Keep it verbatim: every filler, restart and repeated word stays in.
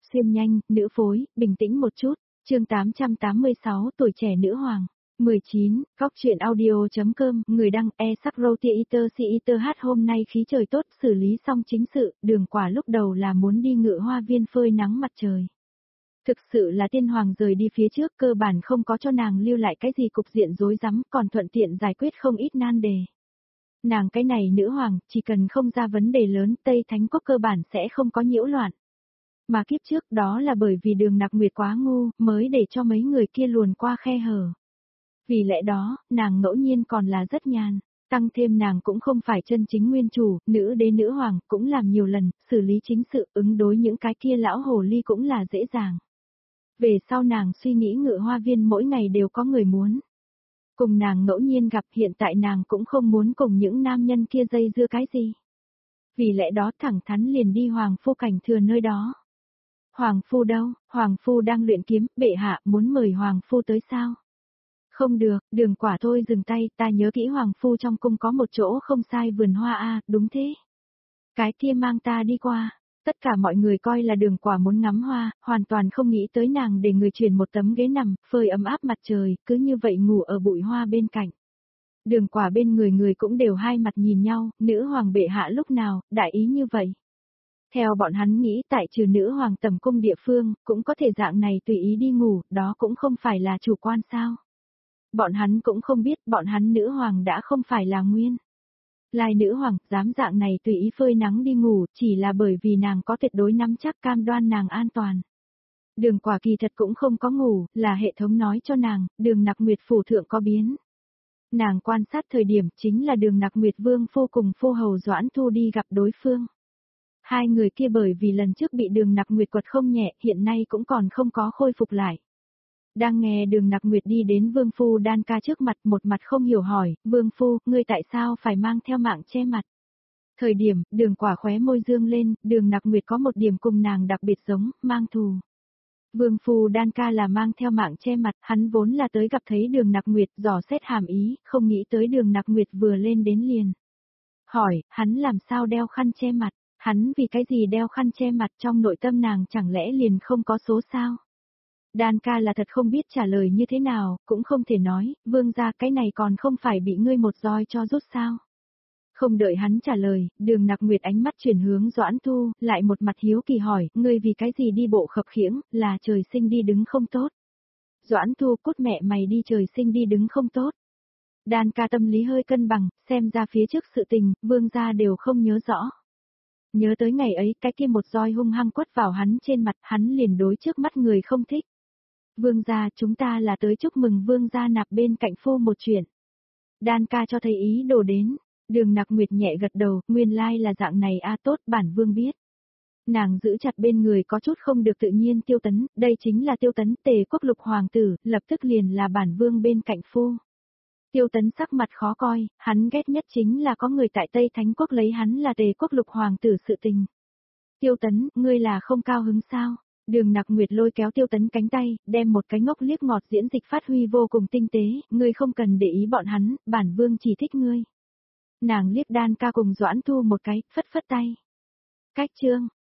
xuyên nhanh, nữ phối, bình tĩnh một chút. Chương tám trăm tám mươi sáu, tuổi trẻ nữ hoàng. mười chín, góc truyện audio.com, người đăng e sắc roti eater si eater hát. Hôm nay khí trời tốt, xử lý xong chính sự, Đường Quả lúc đầu là muốn đi ngự hoa viên phơi nắng mặt trời. Thực sự là tiên hoàng rời đi phía trước, cơ bản không có cho nàng lưu lại cái gì cục diện rối rắm, còn thuận tiện giải quyết không ít nan đề. Nàng cái này nữ hoàng, chỉ cần không ra vấn đề lớn, Tây Thánh Quốc cơ bản sẽ không có nhiễu loạn. Mà kiếp trước đó là bởi vì Đường Nặc Nguyệt quá ngu, mới để cho mấy người kia luồn qua khe hở. Vì lẽ đó, nàng ngẫu nhiên còn là rất nhàn, tăng thêm nàng cũng không phải chân chính nguyên chủ, nữ đế nữ hoàng, cũng làm nhiều lần, xử lý chính sự, ứng đối những cái kia lão hồ ly cũng là dễ dàng. Về sau nàng suy nghĩ ngự hoa viên mỗi ngày đều có người muốn. Cùng nàng ngẫu nhiên gặp, hiện tại nàng cũng không muốn cùng những nam nhân kia dây dưa cái gì. Vì lẽ đó thẳng thắn liền đi Hoàng Phu Cảnh Thừa nơi đó. Hoàng Phu đâu? Hoàng Phu đang luyện kiếm, bệ hạ muốn mời Hoàng Phu tới sao? Không được, Đường Quả thôi dừng tay, ta nhớ kỹ Hoàng Phu trong cung có một chỗ không sai vườn hoa a, đúng thế. Cái kia mang ta đi qua. Tất cả mọi người coi là Đường Quả muốn ngắm hoa, hoàn toàn không nghĩ tới nàng để người chuyển một tấm ghế nằm, phơi ấm áp mặt trời, cứ như vậy ngủ ở bụi hoa bên cạnh. Đường Quả bên người người cũng đều hai mặt nhìn nhau, nữ hoàng bệ hạ lúc nào, đại ý như vậy. Theo bọn hắn nghĩ tại trừ nữ hoàng tầm cung địa phương, cũng có thể dạng này tùy ý đi ngủ, đó cũng không phải là chủ quan sao. Bọn hắn cũng không biết, bọn hắn nữ hoàng đã không phải là nguyên. Lai nữ hoàng, dám dạng này tùy ý phơi nắng đi ngủ, chỉ là bởi vì nàng có tuyệt đối nắm chắc cam đoan nàng an toàn. Đường Quả kỳ thật cũng không có ngủ, là hệ thống nói cho nàng, Đường Nặc Nguyệt phủ thượng có biến. Nàng quan sát thời điểm chính là Đường Nặc Nguyệt vương phu cùng phu hầu Doãn Thu đi gặp đối phương. Hai người kia bởi vì lần trước bị Đường Nặc Nguyệt quật không nhẹ, hiện nay cũng còn không có khôi phục lại. Đang nghe Đường Nặc Nguyệt đi đến Vương Phu Đan Ca trước mặt, một mặt không hiểu hỏi, Vương Phu, ngươi tại sao phải mang theo mạng che mặt? Thời điểm, Đường Quả khóe môi dương lên, Đường Nặc Nguyệt có một điểm cùng nàng đặc biệt giống, mang thù. Vương Phu Đan Ca là mang theo mạng che mặt, hắn vốn là tới gặp thấy Đường Nặc Nguyệt, dò xét hàm ý, không nghĩ tới Đường Nặc Nguyệt vừa lên đến liền. Hỏi, hắn làm sao đeo khăn che mặt? Hắn vì cái gì đeo khăn che mặt, trong nội tâm nàng chẳng lẽ liền không có số sao? Đan Ca là thật không biết trả lời như thế nào, cũng không thể nói, vương gia cái này còn không phải bị ngươi một roi cho rút sao. Không đợi hắn trả lời, Đường Nặc Nguyệt ánh mắt chuyển hướng Doãn Thu, lại một mặt hiếu kỳ hỏi, ngươi vì cái gì đi bộ khập khiễng, là trời sinh đi đứng không tốt. Doãn Thu, cốt mẹ mày đi trời sinh đi đứng không tốt. Đan Ca tâm lý hơi cân bằng, xem ra phía trước sự tình, vương gia đều không nhớ rõ. Nhớ tới ngày ấy, cái kia một roi hung hăng quất vào hắn trên mặt, hắn liền đối trước mắt người không thích. Vương gia, chúng ta là tới chúc mừng vương gia nạp bên cạnh phu một chuyện. Đan Ca cho thấy ý đồ đến, Đường Nặc Nguyệt nhẹ gật đầu, nguyên lai là dạng này a, tốt, bản vương biết. Nàng giữ chặt bên người có chút không được tự nhiên Tiêu Tấn, đây chính là Tiêu Tấn, Tề quốc lục hoàng tử, lập tức liền là bản vương bên cạnh phu. Tiêu Tấn sắc mặt khó coi, hắn ghét nhất chính là có người tại Tây Thánh Quốc lấy hắn là Tề quốc lục hoàng tử sự tình. Tiêu Tấn, ngươi là không cao hứng sao? Đường Nặc Nguyệt lôi kéo Tiêu Tấn cánh tay, đem một cái ngốc liếc ngọt diễn dịch phát huy vô cùng tinh tế, ngươi không cần để ý bọn hắn, bản vương chỉ thích ngươi. Nàng liếc Đan Ca cùng Doãn Thu một cái, phất phất tay. Cách chương,